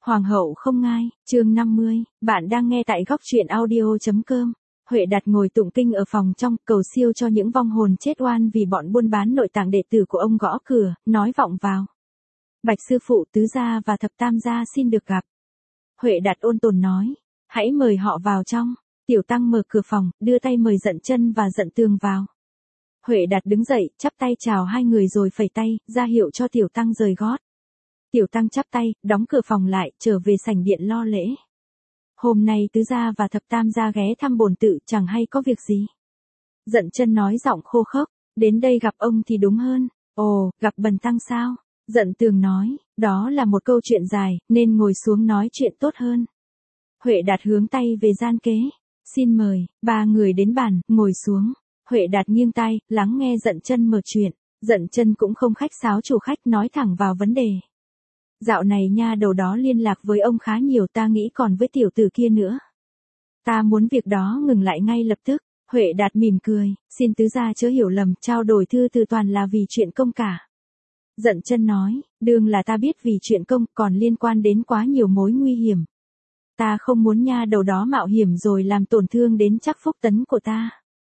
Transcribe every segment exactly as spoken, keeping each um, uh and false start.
Hoàng hậu không ngai, chương năm mươi, bạn đang nghe tại góc truyện audio.com. Huệ Đạt ngồi tụng kinh ở phòng trong, cầu siêu cho những vong hồn chết oan vì bọn buôn bán nội tạng. Đệ tử của ông gõ cửa, nói vọng vào. Bạch sư phụ, tứ gia và thập tam gia xin được gặp. Huệ Đạt ôn tồn nói, hãy mời họ vào trong. Tiểu tăng mở cửa phòng, đưa tay mời Dận Chân và Dận Tường vào. Huệ Đạt đứng dậy, chắp tay chào hai người rồi phẩy tay, ra hiệu cho tiểu tăng rời gót. Tiểu tăng chắp tay, đóng cửa phòng lại, trở về sảnh điện lo lễ. Hôm nay tứ gia và thập tam gia ghé thăm bổn tự, chẳng hay có việc gì. Dận Chân nói giọng khô khốc, đến đây gặp ông thì đúng hơn. Ồ, gặp bần tăng sao? Dận Tường nói, đó là một câu chuyện dài, nên ngồi xuống nói chuyện tốt hơn. Huệ Đạt hướng tay về gian kế. Xin mời, ba người đến bàn, ngồi xuống. Huệ Đạt nghiêng tai, lắng nghe Dận Chân mở chuyện. Dận Chân cũng không khách sáo chủ khách, nói thẳng vào vấn đề. Dạo này nha đầu đó liên lạc với ông khá nhiều, ta nghĩ còn với tiểu tử kia nữa. Ta muốn việc đó ngừng lại ngay lập tức. Huệ Đạt mỉm cười, xin tứ gia chớ hiểu lầm, trao đổi thư từ toàn là vì chuyện công cả. Dận Chân nói, đương là ta biết vì chuyện công, còn liên quan đến quá nhiều mối nguy hiểm. Ta không muốn nha đầu đó mạo hiểm rồi làm tổn thương đến chắc phúc tấn của ta.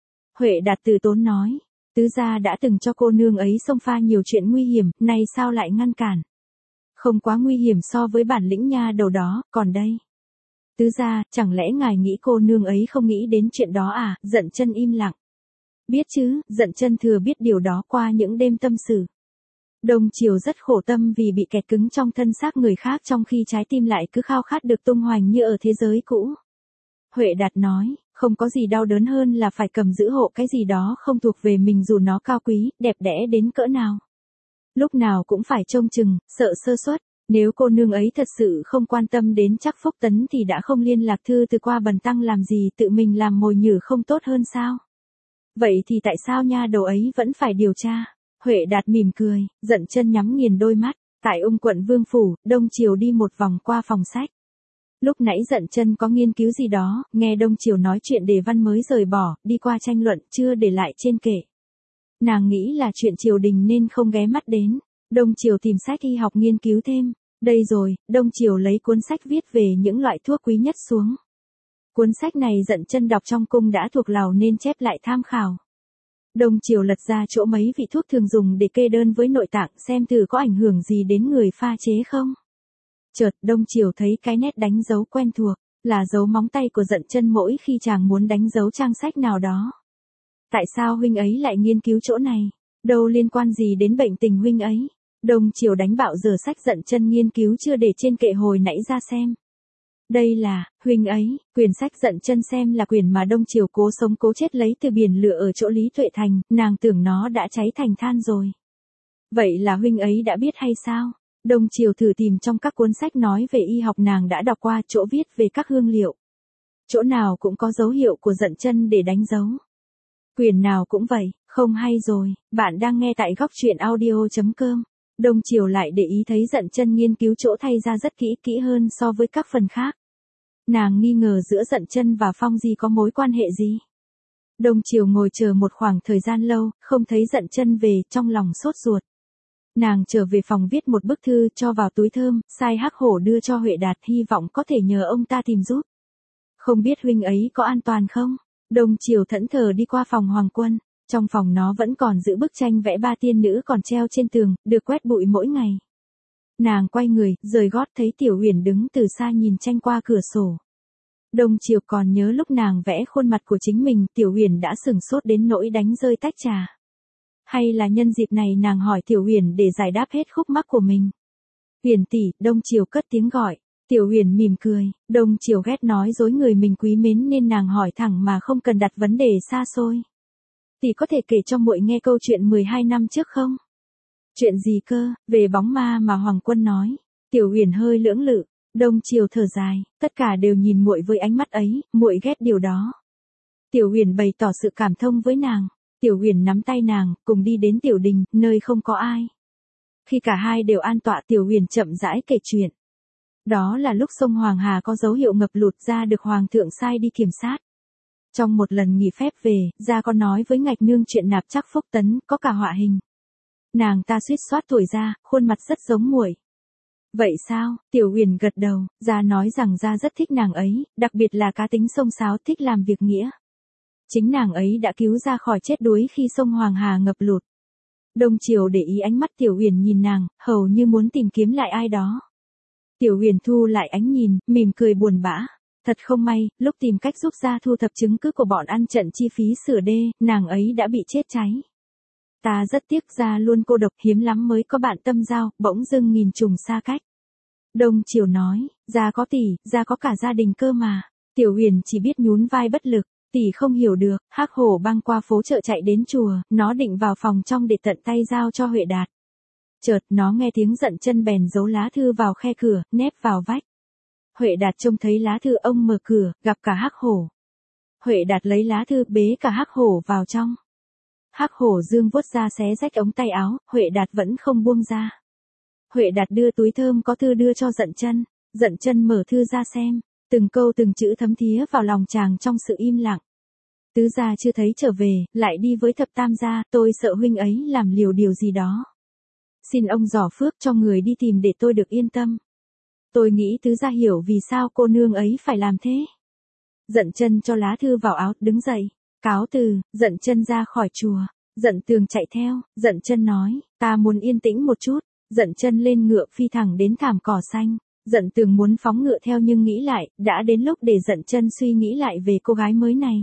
Huệ Đạt từ tốn nói, tứ gia đã từng cho cô nương ấy xông pha nhiều chuyện nguy hiểm, nay sao lại ngăn cản? Không quá nguy hiểm so với bản lĩnh nha đầu đó, còn đây. Tứ gia, chẳng lẽ ngài nghĩ cô nương ấy không nghĩ đến chuyện đó à? Dận Chân im lặng. Biết chứ, Dận Chân thừa biết điều đó qua những đêm tâm sự. Đông Triều rất khổ tâm vì bị kẹt cứng trong thân xác người khác, trong khi trái tim lại cứ khao khát được tung hoành như ở thế giới cũ. Huệ Đạt nói, không có gì đau đớn hơn là phải cầm giữ hộ cái gì đó không thuộc về mình, dù nó cao quý, đẹp đẽ đến cỡ nào. Lúc nào cũng phải trông chừng, sợ sơ suất. Nếu cô nương ấy thật sự không quan tâm đến chắc phúc tấn thì đã không liên lạc thư từ qua bần tăng làm gì, tự mình làm mồi nhử không tốt hơn sao? Vậy thì tại sao nha đầu ấy vẫn phải điều tra? Huệ Đạt mỉm cười, Dận Chân nhắm nghiền đôi mắt. Tại Ung quận Vương phủ, Đông Triều đi một vòng qua phòng sách. Lúc nãy Dận Chân có nghiên cứu gì đó, nghe Đông Triều nói chuyện đề văn mới rời bỏ, đi qua tranh luận, chưa để lại trên kệ. Nàng nghĩ là chuyện triều đình nên không ghé mắt đến. Đông Triều tìm sách y học nghiên cứu thêm. Đây rồi, Đông Triều lấy cuốn sách viết về những loại thuốc quý nhất xuống. Cuốn sách này Dận Chân đọc trong cung đã thuộc lòng nên chép lại tham khảo. Đông Triều lật ra chỗ mấy vị thuốc thường dùng để kê đơn với nội tạng, xem thử có ảnh hưởng gì đến người pha chế không. Chợt Đông Triều thấy cái nét đánh dấu quen thuộc, là dấu móng tay của Dận Chân mỗi khi chàng muốn đánh dấu trang sách nào đó. Tại sao huynh ấy lại nghiên cứu chỗ này? Đâu liên quan gì đến bệnh tình huynh ấy? Đông Triều đánh bạo dở sách Dận Chân nghiên cứu chưa để trên kệ hồi nãy ra xem. Đây là, huynh ấy, quyển sách Dận Chân xem là quyển mà Đông Triều cố sống cố chết lấy từ biển lửa ở chỗ Lý Tuệ Thành, nàng tưởng nó đã cháy thành than rồi. Vậy là huynh ấy đã biết hay sao? Đông Triều thử tìm trong các cuốn sách nói về y học nàng đã đọc qua, chỗ viết về các hương liệu. Chỗ nào cũng có dấu hiệu của Dận Chân để đánh dấu. Quyển nào cũng vậy, không hay rồi, bạn đang nghe tại góc truyện audio.com. Đông Triều lại để ý thấy Dận Chân nghiên cứu chỗ thay ra rất kỹ kỹ hơn so với các phần khác. Nàng nghi ngờ giữa Dận Chân và Phong Di có mối quan hệ gì. Đông Triều ngồi chờ một khoảng thời gian lâu, không thấy Dận Chân về, trong lòng sốt ruột. Nàng trở về phòng viết một bức thư cho vào túi thơm, sai Hắc Hổ đưa cho Huệ Đạt, hy vọng có thể nhờ ông ta tìm giúp. Không biết huynh ấy có an toàn không? Đông Triều thẫn thờ đi qua phòng Hoàng Quân. Trong phòng nó vẫn còn giữ bức tranh vẽ ba tiên nữ còn treo trên tường, được quét bụi mỗi ngày. Nàng quay người, rời gót thấy Tiểu Uyển đứng từ xa nhìn tranh qua cửa sổ. Đông Triều còn nhớ lúc nàng vẽ khuôn mặt của chính mình, Tiểu Uyển đã sửng sốt đến nỗi đánh rơi tách trà. Hay là nhân dịp này nàng hỏi Tiểu Uyển để giải đáp hết khúc mắc của mình. Uyển tỷ, Đông Triều cất tiếng gọi. Tiểu Uyển mỉm cười, Đông Triều ghét nói dối người mình quý mến nên nàng hỏi thẳng mà không cần đặt vấn đề xa xôi. Tỷ có thể kể cho muội nghe câu chuyện mười hai năm trước không? Chuyện gì cơ? Về bóng ma mà Hoàng Quân nói. Tiểu Uyển hơi lưỡng lự. Đông Triều thở dài, tất cả đều nhìn muội với ánh mắt ấy, muội ghét điều đó. Tiểu Uyển bày tỏ sự cảm thông với nàng. Tiểu Uyển nắm tay nàng, cùng đi đến tiểu đình, nơi không có ai. Khi cả hai đều an tọa, Tiểu Uyển chậm rãi kể chuyện. Đó là lúc sông Hoàng Hà có dấu hiệu ngập lụt, ra được Hoàng thượng sai đi kiểm sát. Trong một lần nghỉ phép về, ra có nói với Ngạch Nương chuyện nạp chắc phúc tấn, có cả họa hình. Nàng ta suýt soát tuổi ra, khuôn mặt rất giống muội. Vậy sao? Tiểu Uyển gật đầu, gia nói rằng gia rất thích nàng ấy, đặc biệt là cá tính xông xáo thích làm việc nghĩa. Chính nàng ấy đã cứu ra khỏi chết đuối khi sông Hoàng Hà ngập lụt. Đông Triều để ý ánh mắt Tiểu Uyển nhìn nàng, hầu như muốn tìm kiếm lại ai đó. Tiểu Uyển thu lại ánh nhìn, mỉm cười buồn bã. Thật không may, lúc tìm cách giúp gia thu thập chứng cứ của bọn ăn trận chi phí sửa đê, nàng ấy đã bị chết cháy. Ta rất tiếc gia luôn cô độc, hiếm lắm mới có bạn tâm giao, bỗng dưng nghìn trùng xa cách. Đông Triều nói, gia có tỷ, gia có cả gia đình cơ mà. Tiểu Uyển chỉ biết nhún vai bất lực, tỷ không hiểu được. Hắc hổ băng qua phố chợ chạy đến chùa, nó định vào phòng trong để tận tay giao cho Huệ Đạt. Chợt nó nghe tiếng Dận Chân bèn giấu lá thư vào khe cửa, nép vào vách. Huệ Đạt trông thấy lá thư, ông mở cửa, gặp cả Hắc hổ. Huệ Đạt lấy lá thư, bế cả Hắc hổ vào trong. Hắc hổ dương vuốt ra xé rách ống tay áo, Huệ Đạt vẫn không buông ra. Huệ Đạt đưa túi thơm có thư đưa cho Dận Chân. Dận Chân mở thư ra xem, từng câu từng chữ thấm thía vào lòng chàng trong sự im lặng. Tứ gia chưa thấy trở về, lại đi với thập tam gia, tôi sợ huynh ấy làm liều điều gì đó. Xin ông giỏ phước cho người đi tìm để tôi được yên tâm. Tôi nghĩ tứ gia hiểu vì sao cô nương ấy phải làm thế. Dận Chân cho lá thư vào áo, đứng dậy, cáo từ. Dận Chân ra khỏi chùa. Dận Tường chạy theo. Dận Chân nói, ta muốn yên tĩnh một chút. Dận Chân lên ngựa phi thẳng đến thảm cỏ xanh. Dận Tường muốn phóng ngựa theo nhưng nghĩ lại, đã đến lúc để Dận Chân suy nghĩ lại về cô gái mới này.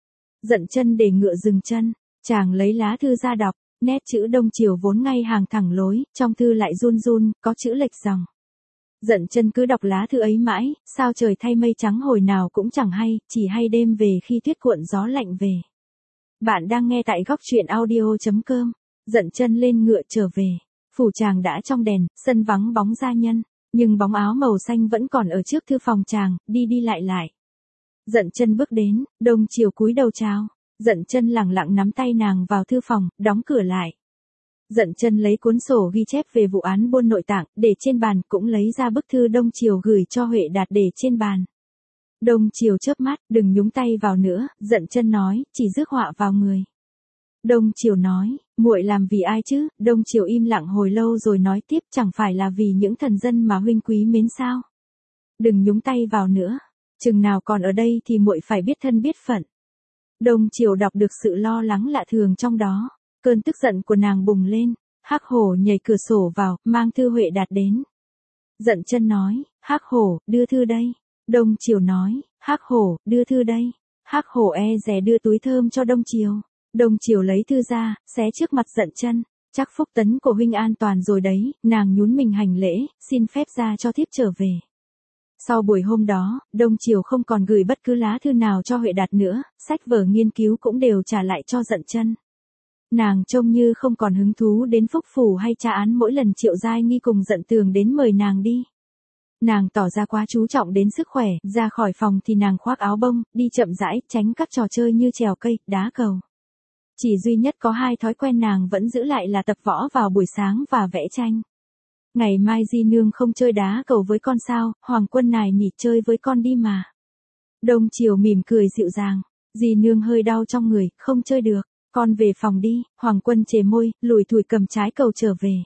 Dận Chân để ngựa dừng chân, chàng lấy lá thư ra đọc, nét chữ Đông Triều vốn ngay hàng thẳng lối, trong thư lại run run, có chữ lệch dòng. Dận Chân cứ đọc lá thư ấy mãi, sao trời thay mây trắng hồi nào cũng chẳng hay, chỉ hay đêm về khi tuyết cuộn gió lạnh về. Bạn đang nghe tại góc truyện audio chấm com. Dận Chân lên ngựa trở về, phủ chàng đã trong đèn, sân vắng bóng gia nhân, nhưng bóng áo màu xanh vẫn còn ở trước thư phòng chàng, đi đi lại lại. Dận Chân bước đến, Đông Triều cúi đầu chào. Dận Chân lẳng lặng nắm tay nàng vào thư phòng, đóng cửa lại. Dận Chân lấy cuốn sổ ghi chép về vụ án buôn nội tạng, để trên bàn, cũng lấy ra bức thư Đông Triều gửi cho Huệ Đạt để trên bàn. Đông Triều chớp mắt, đừng nhúng tay vào nữa. Dận Chân nói, chỉ rước họa vào người. Đông Triều nói, muội làm vì ai chứ? Đông Triều im lặng hồi lâu rồi nói tiếp, chẳng phải là vì những thần dân mà huynh quý mến sao? Đừng nhúng tay vào nữa. Chừng nào còn ở đây thì muội phải biết thân biết phận. Đông Triều đọc được sự lo lắng lạ thường trong đó, cơn tức giận của nàng bùng lên. Hắc hổ nhảy cửa sổ vào, mang thư Huệ Đạt đến. Dận Chân nói, Hắc hổ, đưa thư đây. Đông Triều nói, Hắc hổ, đưa thư đây. Hắc hổ e dè đưa túi thơm cho Đông Triều. Đông Triều lấy thư ra, xé trước mặt Dận Chân. Chắc phúc tấn của huynh an toàn rồi đấy. Nàng nhún mình hành lễ, xin phép ra cho thiếp trở về. Sau buổi hôm đó, Đông Triều không còn gửi bất cứ lá thư nào cho Huệ Đạt nữa, sách vở nghiên cứu cũng đều trả lại cho Dận Chân. Nàng trông như không còn hứng thú đến phúc phủ hay tra án mỗi lần Triệu Giai Nghi cùng Dận Tường đến mời nàng đi. Nàng tỏ ra quá chú trọng đến sức khỏe, ra khỏi phòng thì nàng khoác áo bông, đi chậm rãi, tránh các trò chơi như trèo cây, đá cầu. Chỉ duy nhất có hai thói quen nàng vẫn giữ lại là tập võ vào buổi sáng và vẽ tranh. Ngày mai Di Nương không chơi đá cầu với con sao, Hoàng Quân nài nỉ chơi với con đi mà. Đông Triều mỉm cười dịu dàng, Di Nương hơi đau trong người, không chơi được, con về phòng đi. Hoàng Quân chề môi, lủi thủi cầm trái cầu trở về.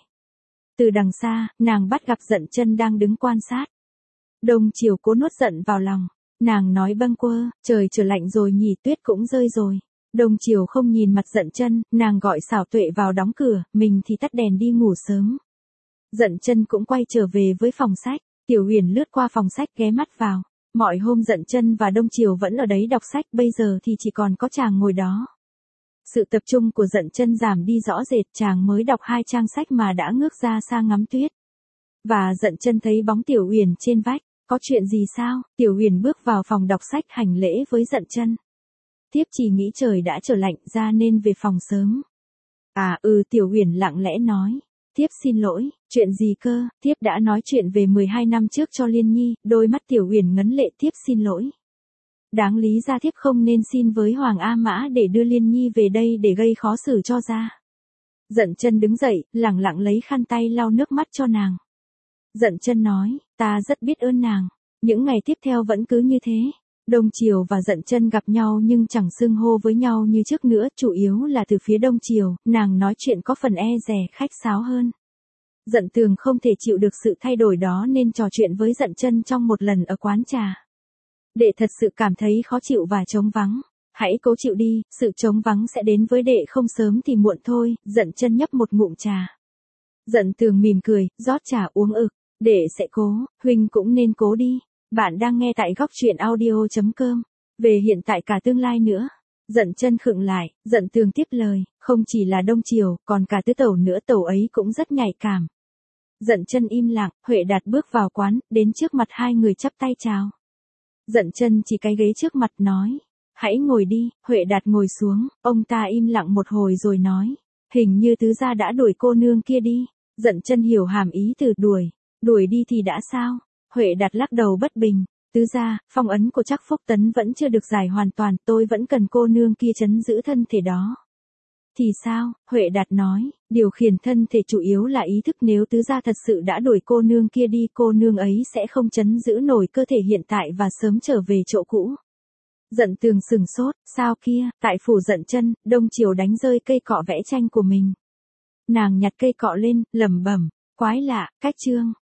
Từ đằng xa, nàng bắt gặp Dận Chân đang đứng quan sát. Đông Triều cố nuốt giận vào lòng, nàng nói bâng quơ, trời trở lạnh rồi nhỉ, tuyết cũng rơi rồi. Đông Triều không nhìn mặt Dận Chân, nàng gọi Xảo Tuệ vào đóng cửa, mình thì tắt đèn đi ngủ sớm. Dận Chân cũng quay trở về với phòng sách. Tiểu Uyển lướt qua phòng sách ghé mắt vào. Mọi hôm Dận Chân và Đông Triều vẫn ở đấy đọc sách, bây giờ thì chỉ còn có chàng ngồi đó. Sự tập trung của Dận Chân giảm đi rõ rệt, chàng mới đọc hai trang sách mà đã ngước ra xa ngắm tuyết. Và Dận Chân thấy bóng Tiểu Uyển trên vách. Có chuyện gì sao? Tiểu Uyển bước vào phòng đọc sách hành lễ với Dận Chân. Thiếp chỉ nghĩ trời đã trở lạnh ra nên về phòng sớm. À ừ, Tiểu Uyển lặng lẽ nói. Thiếp xin lỗi, chuyện gì cơ? Thiếp đã nói chuyện về mười hai năm trước cho Liên Nhi. Đôi mắt Tiểu Uyển ngấn lệ. Thiếp xin lỗi. Đáng lý ra thiếp không nên xin với Hoàng A Mã để đưa Liên Nhi về đây để gây khó xử cho gia. Dận Chân đứng dậy, lẳng lặng lấy khăn tay lau nước mắt cho nàng. Dận Chân nói, ta rất biết ơn nàng. Những ngày tiếp theo vẫn cứ như thế. Đông Triều và Dận Chân gặp nhau nhưng chẳng xưng hô với nhau như trước nữa, chủ yếu là từ phía Đông Triều, nàng nói chuyện có phần e dè khách sáo hơn. Dận Tường không thể chịu được sự thay đổi đó nên trò chuyện với Dận Chân trong một lần ở quán trà. Đệ thật sự cảm thấy khó chịu và trống vắng. Hãy cố chịu đi, sự trống vắng sẽ đến với đệ không sớm thì muộn thôi. Dận Chân nhấp một ngụm trà. Dận Tường mỉm cười, rót trà uống ực. Đệ sẽ cố, huynh cũng nên cố đi. Bạn đang nghe tại góc truyện audio.com. Về hiện tại cả tương lai nữa. Dận Chân khựng lại, Dận Tường tiếp lời, không chỉ là Đông Triều, còn cả Tứ Tẩu nữa, tẩu ấy cũng rất nhạy cảm. Dận Chân im lặng, Huệ Đạt bước vào quán, đến trước mặt hai người chắp tay chào. Dận Chân chỉ cái ghế trước mặt nói, hãy ngồi đi. Huệ Đạt ngồi xuống, ông ta im lặng một hồi rồi nói, hình như tứ gia đã đuổi cô nương kia đi. Dận Chân hiểu hàm ý từ đuổi, đuổi đi thì đã sao? Huệ Đạt lắc đầu bất bình, tứ gia, phong ấn của Trác Phúc Tấn vẫn chưa được giải hoàn toàn, tôi vẫn cần cô nương kia trấn giữ thân thể đó. Thì sao? Huệ Đạt nói, điều khiển thân thể chủ yếu là ý thức, nếu tứ gia thật sự đã đuổi cô nương kia đi, cô nương ấy sẽ không trấn giữ nổi cơ thể hiện tại và sớm trở về chỗ cũ. Dận Tường sừng sốt, sao kia? Tại phủ Dận Chân, Đông Triều đánh rơi cây cọ vẽ tranh của mình. Nàng nhặt cây cọ lên, lẩm bẩm, quái lạ, cách trương,